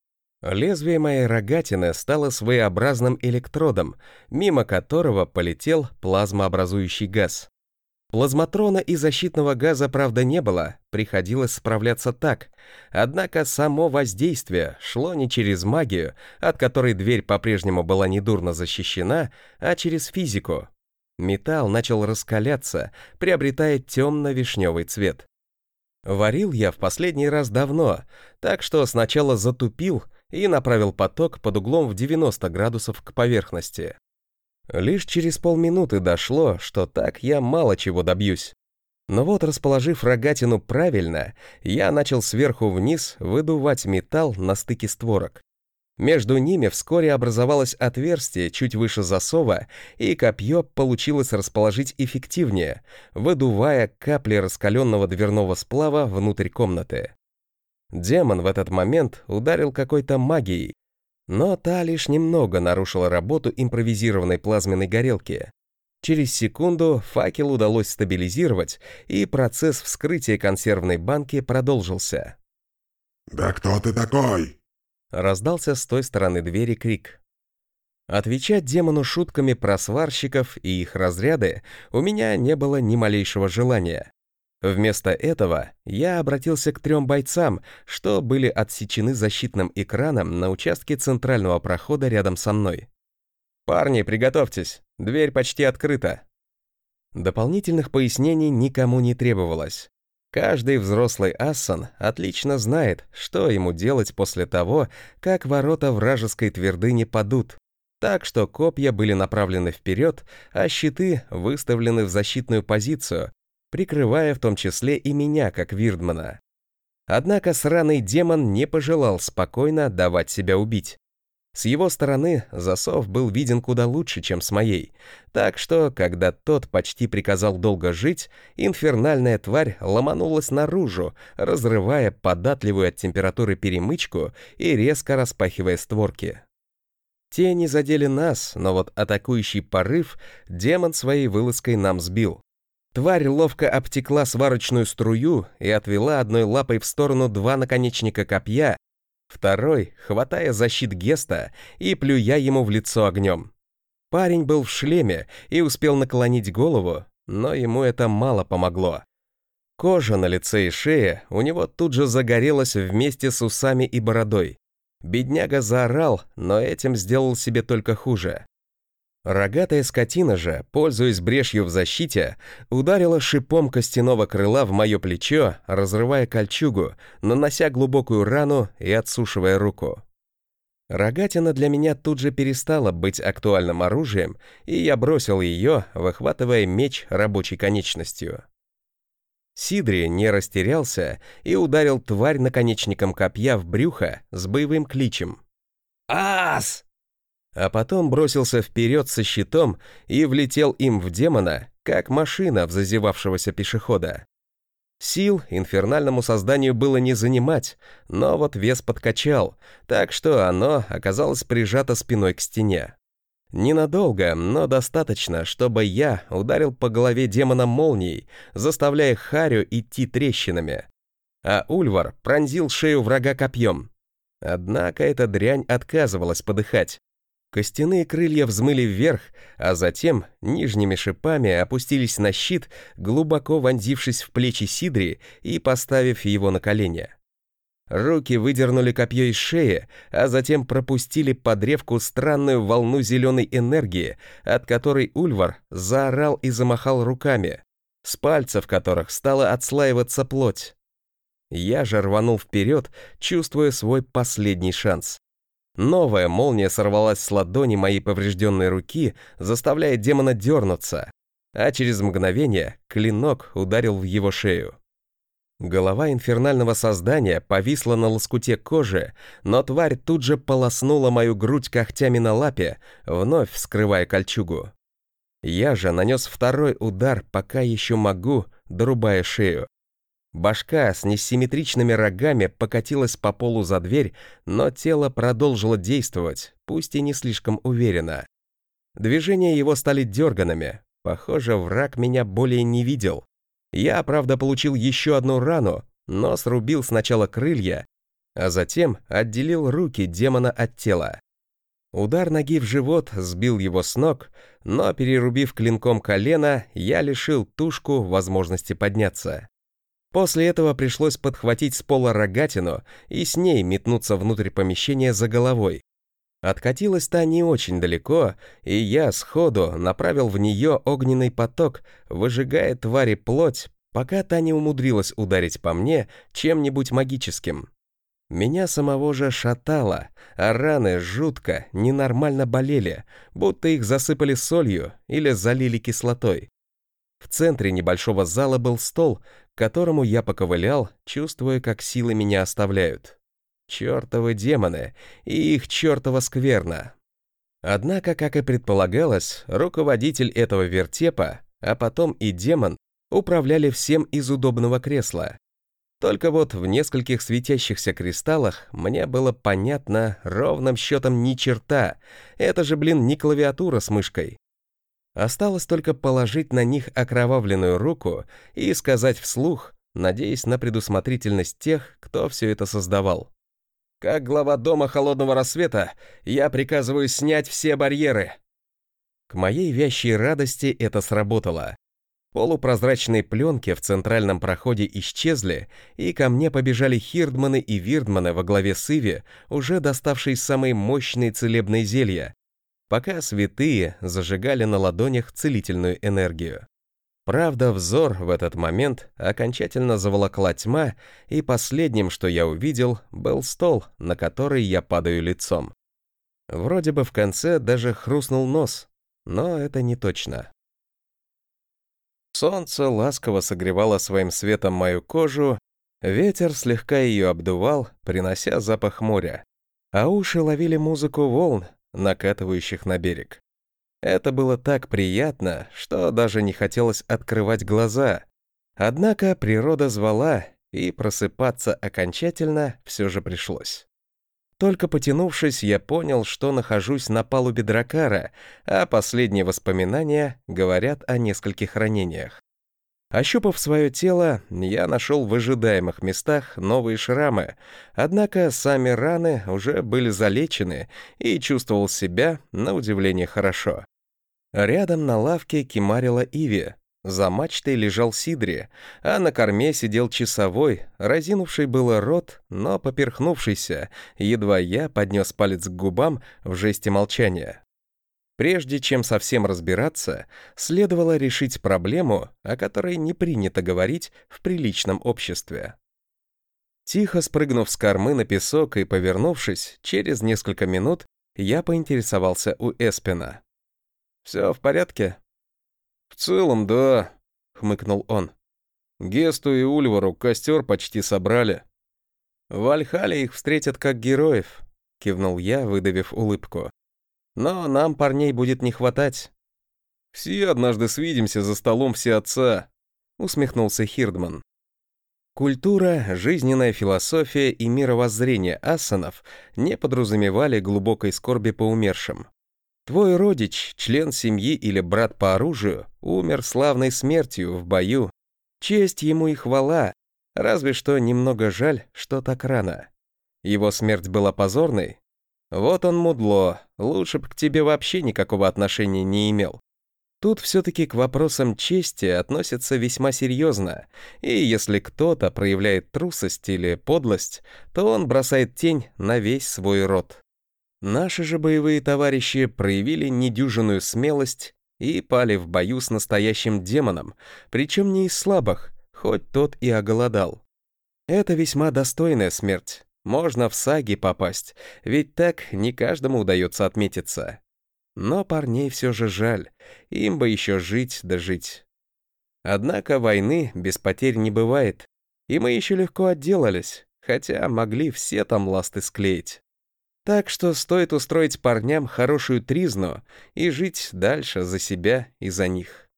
Лезвие моей рогатины стало своеобразным электродом, мимо которого полетел плазмообразующий газ. Плазматрона и защитного газа, правда, не было, приходилось справляться так. Однако само воздействие шло не через магию, от которой дверь по-прежнему была недурно защищена, а через физику. Металл начал раскаляться, приобретая темно-вишневый цвет. Варил я в последний раз давно, так что сначала затупил и направил поток под углом в девяносто градусов к поверхности. Лишь через полминуты дошло, что так я мало чего добьюсь. Но вот, расположив рогатину правильно, я начал сверху вниз выдувать металл на стыке створок. Между ними вскоре образовалось отверстие чуть выше засова, и копье получилось расположить эффективнее, выдувая капли раскаленного дверного сплава внутрь комнаты. Демон в этот момент ударил какой-то магией, но та лишь немного нарушила работу импровизированной плазменной горелки. Через секунду факел удалось стабилизировать, и процесс вскрытия консервной банки продолжился. «Да кто ты такой?» — раздался с той стороны двери крик. Отвечать демону шутками про сварщиков и их разряды у меня не было ни малейшего желания. Вместо этого я обратился к трем бойцам, что были отсечены защитным экраном на участке центрального прохода рядом со мной. «Парни, приготовьтесь, дверь почти открыта». Дополнительных пояснений никому не требовалось. Каждый взрослый ассан отлично знает, что ему делать после того, как ворота вражеской твердыни падут. Так что копья были направлены вперед, а щиты выставлены в защитную позицию, прикрывая в том числе и меня, как Вирдмана. Однако сраный демон не пожелал спокойно давать себя убить. С его стороны засов был виден куда лучше, чем с моей, так что, когда тот почти приказал долго жить, инфернальная тварь ломанулась наружу, разрывая податливую от температуры перемычку и резко распахивая створки. Те не задели нас, но вот атакующий порыв демон своей вылазкой нам сбил. Тварь ловко обтекла сварочную струю и отвела одной лапой в сторону два наконечника копья, второй, хватая за щит Геста и плюя ему в лицо огнем. Парень был в шлеме и успел наклонить голову, но ему это мало помогло. Кожа на лице и шее у него тут же загорелась вместе с усами и бородой. Бедняга заорал, но этим сделал себе только хуже. Рогатая скотина же, пользуясь брешью в защите, ударила шипом костяного крыла в мое плечо, разрывая кольчугу, нанося глубокую рану и отсушивая руку. Рогатина для меня тут же перестала быть актуальным оружием, и я бросил ее, выхватывая меч рабочей конечностью. Сидри не растерялся и ударил тварь наконечником копья в брюхо с боевым кличем «Ас!», а потом бросился вперед со щитом и влетел им в демона, как машина в зазевавшегося пешехода. Сил инфернальному созданию было не занимать, но вот вес подкачал, так что оно оказалось прижато спиной к стене. Ненадолго, но достаточно, чтобы я ударил по голове демона молнией, заставляя Харю идти трещинами. А Ульвар пронзил шею врага копьем. Однако эта дрянь отказывалась подыхать. Костяные крылья взмыли вверх, а затем нижними шипами опустились на щит, глубоко вонзившись в плечи Сидри и поставив его на колени. Руки выдернули копье из шеи, а затем пропустили по древку странную волну зеленой энергии, от которой Ульвар заорал и замахал руками, с пальцев которых стала отслаиваться плоть. Я же рванул вперед, чувствуя свой последний шанс. Новая молния сорвалась с ладони моей поврежденной руки, заставляя демона дернуться, а через мгновение клинок ударил в его шею. Голова инфернального создания повисла на лоскуте кожи, но тварь тут же полоснула мою грудь когтями на лапе, вновь вскрывая кольчугу. Я же нанес второй удар, пока еще могу, дорубая шею. Башка с несимметричными рогами покатилась по полу за дверь, но тело продолжило действовать, пусть и не слишком уверенно. Движения его стали дерганными. Похоже, враг меня более не видел. Я, правда, получил еще одну рану, но срубил сначала крылья, а затем отделил руки демона от тела. Удар ноги в живот сбил его с ног, но, перерубив клинком колено, я лишил тушку возможности подняться. После этого пришлось подхватить с пола рогатину и с ней метнуться внутрь помещения за головой. Откатилась та не очень далеко, и я сходу направил в нее огненный поток, выжигая твари плоть, пока та не умудрилась ударить по мне чем-нибудь магическим. Меня самого же шатало, а раны жутко, ненормально болели, будто их засыпали солью или залили кислотой. В центре небольшого зала был стол, к которому я поковылял, чувствуя, как силы меня оставляют. Чёртовы демоны и их чёртова скверна. Однако, как и предполагалось, руководитель этого вертепа, а потом и демон, управляли всем из удобного кресла. Только вот в нескольких светящихся кристаллах мне было понятно ровным счетом ни черта, это же, блин, не клавиатура с мышкой. Осталось только положить на них окровавленную руку и сказать вслух, надеясь на предусмотрительность тех, кто все это создавал. Как глава Дома Холодного Рассвета, я приказываю снять все барьеры. К моей вящей радости это сработало. Полупрозрачные пленки в центральном проходе исчезли, и ко мне побежали хирдманы и вирдманы во главе с Иви, уже доставшие самые мощные целебные зелья, пока святые зажигали на ладонях целительную энергию. Правда, взор в этот момент окончательно заволокла тьма, и последним, что я увидел, был стол, на который я падаю лицом. Вроде бы в конце даже хрустнул нос, но это не точно. Солнце ласково согревало своим светом мою кожу, ветер слегка ее обдувал, принося запах моря. а уши ловили музыку волн, накатывающих на берег. Это было так приятно, что даже не хотелось открывать глаза. Однако природа звала, и просыпаться окончательно все же пришлось. Только потянувшись, я понял, что нахожусь на палубе дракара, а последние воспоминания говорят о нескольких ранениях. Ощупав свое тело, я нашел в ожидаемых местах новые шрамы, однако сами раны уже были залечены и чувствовал себя, на удивление, хорошо. Рядом на лавке кимарила Иви, за мачтой лежал Сидри, а на корме сидел часовой, разинувший было рот, но поперхнувшийся, едва я поднес палец к губам в жесте молчания. Прежде чем совсем разбираться, следовало решить проблему, о которой не принято говорить в приличном обществе. Тихо спрыгнув с кормы на песок и повернувшись, через несколько минут я поинтересовался у Эспина. «Все в порядке?» «В целом, да», — хмыкнул он. «Гесту и Ульвару костер почти собрали». «В Вальхалле их встретят как героев», — кивнул я, выдавив улыбку. «Но нам парней будет не хватать». «Все однажды свидимся за столом всеотца», — усмехнулся Хирдман. Культура, жизненная философия и мировоззрение ассанов не подразумевали глубокой скорби по умершим. Твой родич, член семьи или брат по оружию, умер славной смертью в бою. Честь ему и хвала, разве что немного жаль, что так рано. Его смерть была позорной. Вот он мудло, лучше бы к тебе вообще никакого отношения не имел. Тут все-таки к вопросам чести относятся весьма серьезно, и если кто-то проявляет трусость или подлость, то он бросает тень на весь свой род. Наши же боевые товарищи проявили недюжинную смелость и пали в бою с настоящим демоном, причем не из слабых, хоть тот и оголодал. Это весьма достойная смерть. Можно в саги попасть, ведь так не каждому удается отметиться. Но парней все же жаль, им бы еще жить да жить. Однако войны без потерь не бывает, и мы еще легко отделались, хотя могли все там ласты склеить. Так что стоит устроить парням хорошую тризну и жить дальше за себя и за них.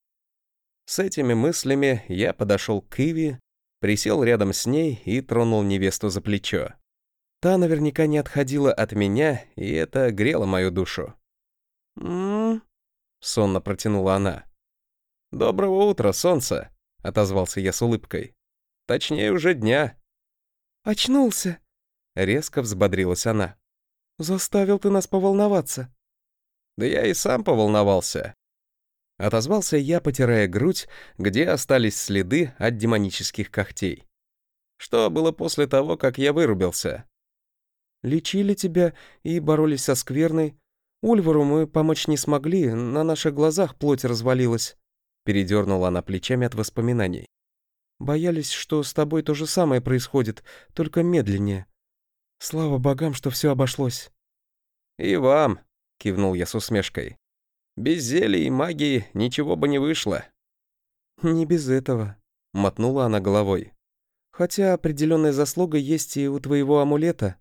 С этими мыслями я подошел к Иви, присел рядом с ней и тронул невесту за плечо. Та наверняка не отходила от меня, и это грело мою душу. «М-м-м», сонно протянула она. «Доброго утра, солнце», — отозвался я с улыбкой. «Точнее, уже дня». «Очнулся», — резко взбодрилась она. «Заставил ты нас поволноваться». «Да я и сам поволновался». Отозвался я, потирая грудь, где остались следы от демонических когтей. Что было после того, как я вырубился? «Лечили тебя и боролись со скверной. Ульвару мы помочь не смогли, на наших глазах плоть развалилась», — передернула она плечами от воспоминаний. «Боялись, что с тобой то же самое происходит, только медленнее. Слава богам, что все обошлось». «И вам», — кивнул я с усмешкой. «Без зелий и магии ничего бы не вышло». «Не без этого», — мотнула она головой. «Хотя определенная заслуга есть и у твоего амулета».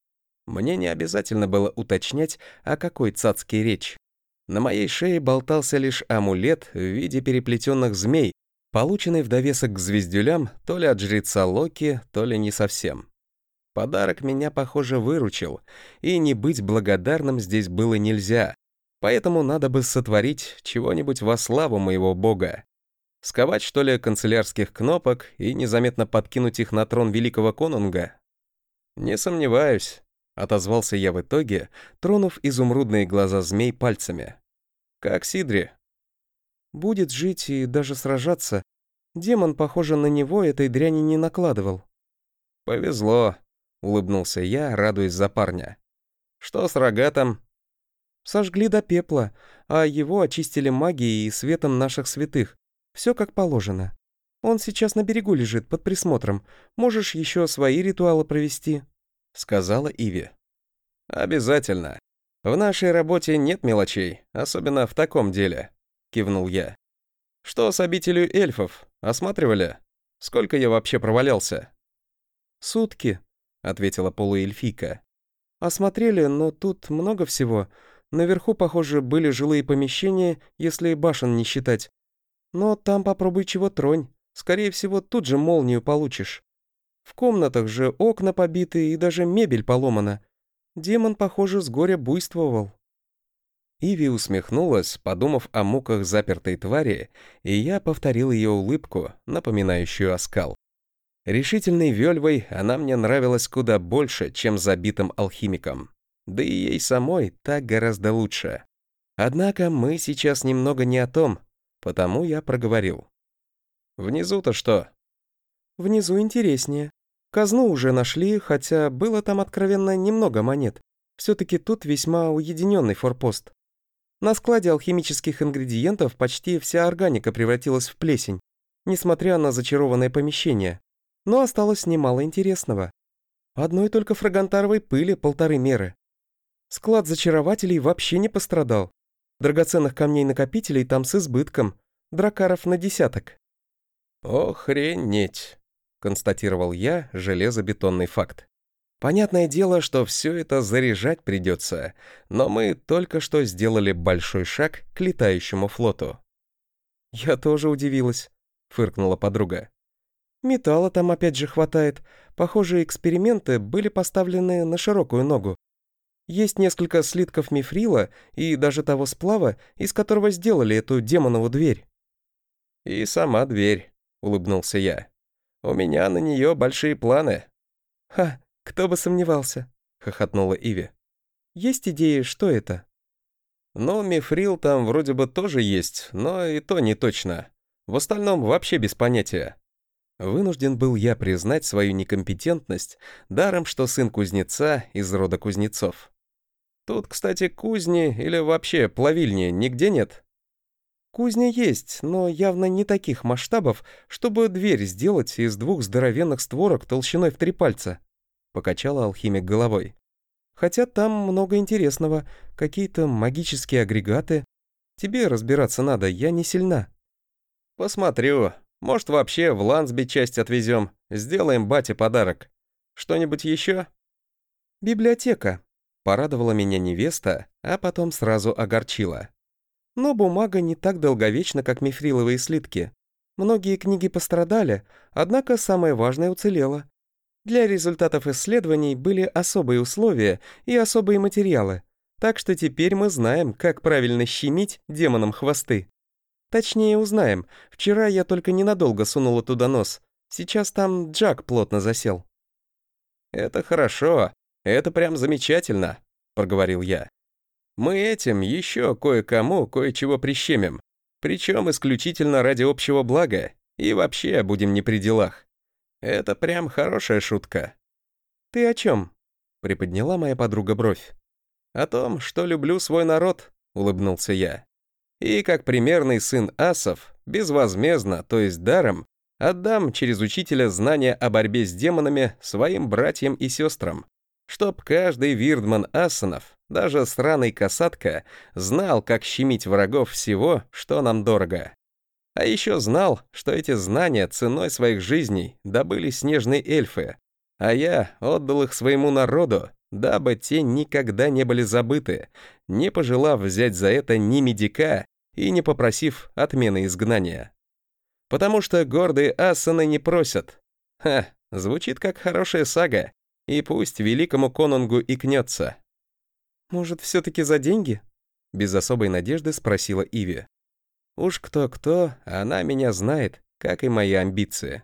Мне не обязательно было уточнять, о какой цацке речь. На моей шее болтался лишь амулет в виде переплетенных змей, полученный в довесок к звездюлям то ли от жреца Локи, то ли не совсем. Подарок меня, похоже, выручил, и не быть благодарным здесь было нельзя, поэтому надо бы сотворить чего-нибудь во славу моего бога. Сковать, что ли, канцелярских кнопок и незаметно подкинуть их на трон великого конунга? Не сомневаюсь. Отозвался я в итоге, тронув изумрудные глаза змей пальцами. «Как Сидри?» «Будет жить и даже сражаться. Демон, похоже, на него этой дряни не накладывал». «Повезло», — улыбнулся я, радуясь за парня. «Что с рогатом?» «Сожгли до пепла, а его очистили магией и светом наших святых. Все как положено. Он сейчас на берегу лежит, под присмотром. Можешь еще свои ритуалы провести», — сказала Иви. «Обязательно. В нашей работе нет мелочей, особенно в таком деле», — кивнул я. «Что с обителью эльфов? Осматривали? Сколько я вообще провалялся?» «Сутки», — ответила полуэльфийка. Осмотрели, но тут много всего. Наверху, похоже, были жилые помещения, если башен не считать. Но там попробуй чего тронь. Скорее всего, тут же молнию получишь. В комнатах же окна побиты и даже мебель поломана. Демон, похоже, с горя буйствовал». Иви усмехнулась, подумав о муках запертой твари, и я повторил ее улыбку, напоминающую оскал. Решительной Вельвой она мне нравилась куда больше, чем забитым алхимиком. Да и ей самой так гораздо лучше. Однако мы сейчас немного не о том, потому я проговорил. «Внизу-то что?» «Внизу интереснее. Казну уже нашли, хотя было там откровенно немного монет. Все-таки тут весьма уединенный форпост. На складе алхимических ингредиентов почти вся органика превратилась в плесень, несмотря на зачарованное помещение. Но осталось немало интересного. Одной только фрагантаровой пыли полторы меры. Склад зачарователей вообще не пострадал. Драгоценных камней-накопителей там с избытком, дракаров на десяток». «Охренеть», — констатировал я железобетонный факт. «Понятное дело, что все это заряжать придется, но мы только что сделали большой шаг к летающему флоту». «Я тоже удивилась», — фыркнула подруга. «Металла там опять же хватает. Похоже, эксперименты были поставлены на широкую ногу. Есть несколько слитков мифрила и даже того сплава, из которого сделали эту демонову дверь». «И сама дверь», — улыбнулся я. «У меня на нее большие планы». «Ха, кто бы сомневался», — хохотнула Иви. «Есть идеи, что это?» «Ну, мифрил там вроде бы тоже есть, но и то не точно. В остальном вообще без понятия». Вынужден был я признать свою некомпетентность, даром что сын кузнеца из рода кузнецов. Тут, кстати, кузни или вообще плавильни нигде нет? «Кузня есть, но явно не таких масштабов, чтобы дверь сделать из двух здоровенных створок толщиной в три пальца», — покачала алхимик головой. «Хотя там много интересного, какие-то магические агрегаты. Тебе разбираться надо, я не сильна». «Посмотрю. Может, вообще в Лансби часть отвезем. Сделаем бате подарок. Что-нибудь еще?» «Библиотека», — порадовала меня невеста, а потом сразу огорчила. «Но бумага не так долговечна, как мифриловые слитки. Многие книги пострадали, однако самое важное уцелело. Для результатов исследований были особые условия и особые материалы, так что теперь мы знаем, как правильно щемить демонам хвосты. Точнее, узнаем. Вчера я только ненадолго сунула туда нос. Сейчас там Джак плотно засел». «Это хорошо. Это прям замечательно», — проговорил я. «Мы этим еще кое-кому кое-чего прищемим. Причем исключительно ради общего блага. И вообще будем не при делах. Это прям хорошая шутка». «Ты о чем?» — приподняла моя подруга бровь. «О том, что люблю свой народ», — улыбнулся я. «И как примерный сын асов, безвозмездно, то есть даром, отдам через учителя знания о борьбе с демонами своим братьям и сестрам, чтоб каждый вирдман асанов, даже сраный касатка, знал, как щемить врагов всего, что нам дорого. А еще знал, что эти знания ценой своих жизней добыли снежные эльфы, а я отдал их своему народу, дабы те никогда не были забыты, не пожелав взять за это ни медика и не попросив отмены изгнания. Потому что гордые асаны не просят. Ха, звучит как хорошая сага, и пусть великому конунгу икнется». «Может, все-таки за деньги?» — без особой надежды спросила Иви. Уж кто-кто, она меня знает, как и мои амбиции.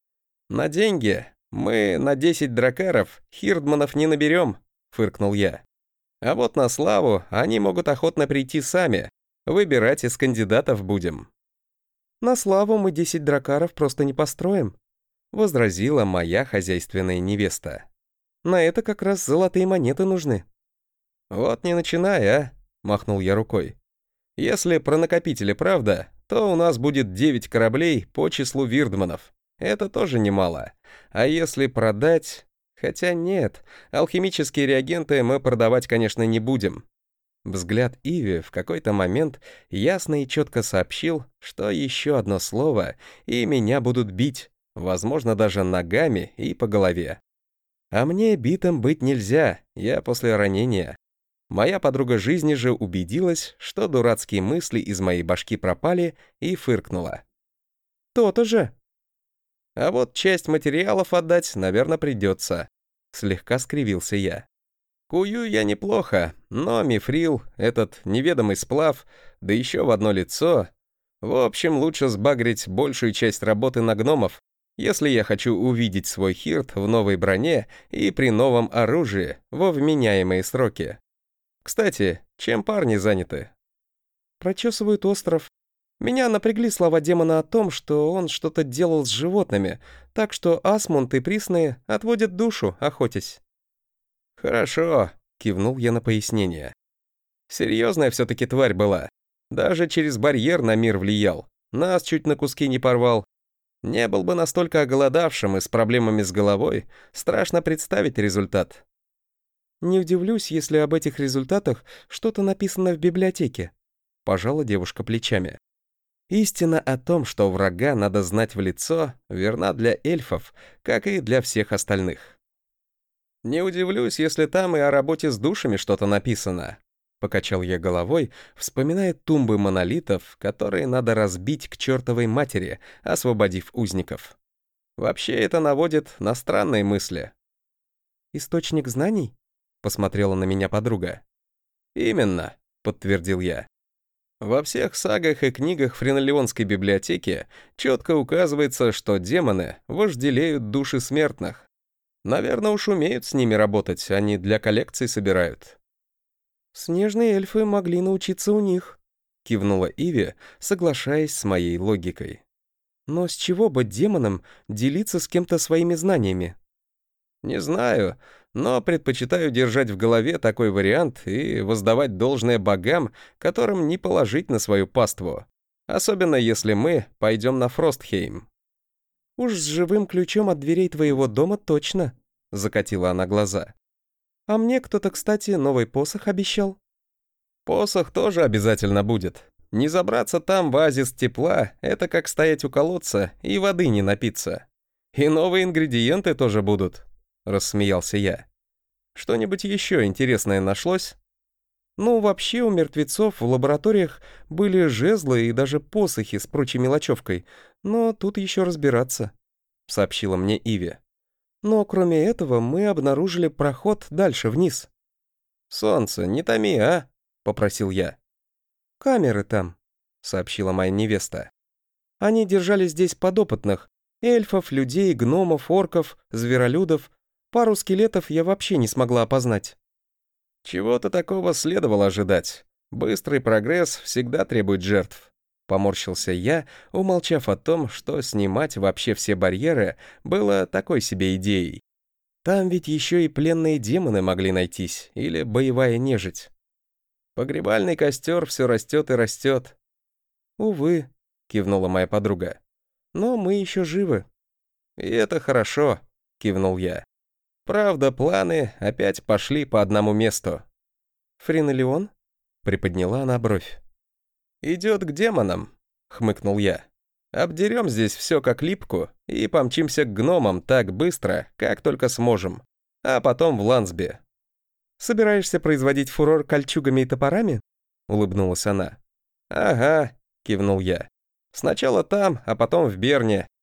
«На деньги мы на десять дракаров хирдманов не наберем», — фыркнул я. «А вот на славу они могут охотно прийти сами, выбирать из кандидатов будем». «На славу мы десять дракаров просто не построим», — возразила моя хозяйственная невеста. «На это как раз золотые монеты нужны». «Вот не начинай, а», — махнул я рукой. «Если про накопители правда, то у нас будет девять кораблей по числу вирдманов. Это тоже немало. А если продать... Хотя нет, алхимические реагенты мы продавать, конечно, не будем». Взгляд Иви в какой-то момент ясно и четко сообщил, что еще одно слово, и меня будут бить, возможно, даже ногами и по голове. А мне битым быть нельзя, я после ранения. Моя подруга жизни же убедилась, что дурацкие мысли из моей башки пропали, и фыркнула. То-то же. А вот часть материалов отдать, наверное, придется. Слегка скривился я. Кую я неплохо, но мифрил, этот неведомый сплав, да еще в одно лицо. В общем, лучше сбагрить большую часть работы на гномов, если я хочу увидеть свой хирт в новой броне и при новом оружии во вменяемые сроки. Кстати, чем парни заняты? Прочесывают остров. Меня напрягли слова демона о том, что он что-то делал с животными, так что Асмунд и Присные отводят душу, охотясь. «Хорошо», — кивнул я на пояснение. «Серьезная все-таки тварь была. Даже через барьер на мир влиял. Нас чуть на куски не порвал. Не был бы настолько оголодавшим и с проблемами с головой, страшно представить результат». «Не удивлюсь, если об этих результатах что-то написано в библиотеке», — пожала девушка плечами. Истина о том, что врага надо знать в лицо, верна для эльфов, как и для всех остальных. «Не удивлюсь, если там и о работе с душами что-то написано», — покачал я головой, вспоминая тумбы монолитов, которые надо разбить к чертовой матери, освободив узников. Вообще это наводит на странные мысли. «Источник знаний?» — посмотрела на меня подруга. «Именно», — подтвердил я. Во всех сагах и книгах Френолеонской библиотеки четко указывается, что демоны вожделеют души смертных. Наверное, уж умеют с ними работать, они для коллекций собирают. «Снежные эльфы могли научиться у них», — кивнула Иви, соглашаясь с моей логикой. «Но с чего бы демонам делиться с кем-то своими знаниями?» «Не знаю, но предпочитаю держать в голове такой вариант и воздавать должное богам, которым не положить на свою паству, особенно если мы пойдем на Фростхейм». «Уж с живым ключом от дверей твоего дома точно», — закатила она глаза. «А мне кто-то, кстати, новый посох обещал». «Посох тоже обязательно будет. Не забраться там в оазис тепла — это как стоять у колодца и воды не напиться. И новые ингредиенты тоже будут», — рассмеялся я. «Что-нибудь еще интересное нашлось?» «Ну, вообще у мертвецов в лабораториях были жезлы и даже посохи с прочей мелочевкой, но тут еще разбираться», — сообщила мне Иви. «Но кроме этого мы обнаружили проход дальше вниз». «Солнце, не томи, а?» — попросил я. «Камеры там», — сообщила моя невеста. «Они держали здесь подопытных, эльфов, людей, гномов, орков, зверолюдов. Пару скелетов я вообще не смогла опознать». «Чего-то такого следовало ожидать. Быстрый прогресс всегда требует жертв». Поморщился я, умолчав о том, что снимать вообще все барьеры было такой себе идеей. Там ведь еще и пленные демоны могли найтись, или боевая нежить. Погребальный костер все растет и растет. «Увы», — кивнула моя подруга, — «но мы еще живы». «И это хорошо», — кивнул я. «Правда, планы опять пошли по одному месту». «Френолеон?» — приподняла она бровь. «Идет к демонам», — хмыкнул я. «Обдерем здесь все как липку и помчимся к гномам так быстро, как только сможем. А потом в Лансби». «Собираешься производить фурор кольчугами и топорами?» — улыбнулась она. «Ага», — кивнул я. «Сначала там, а потом в Берне.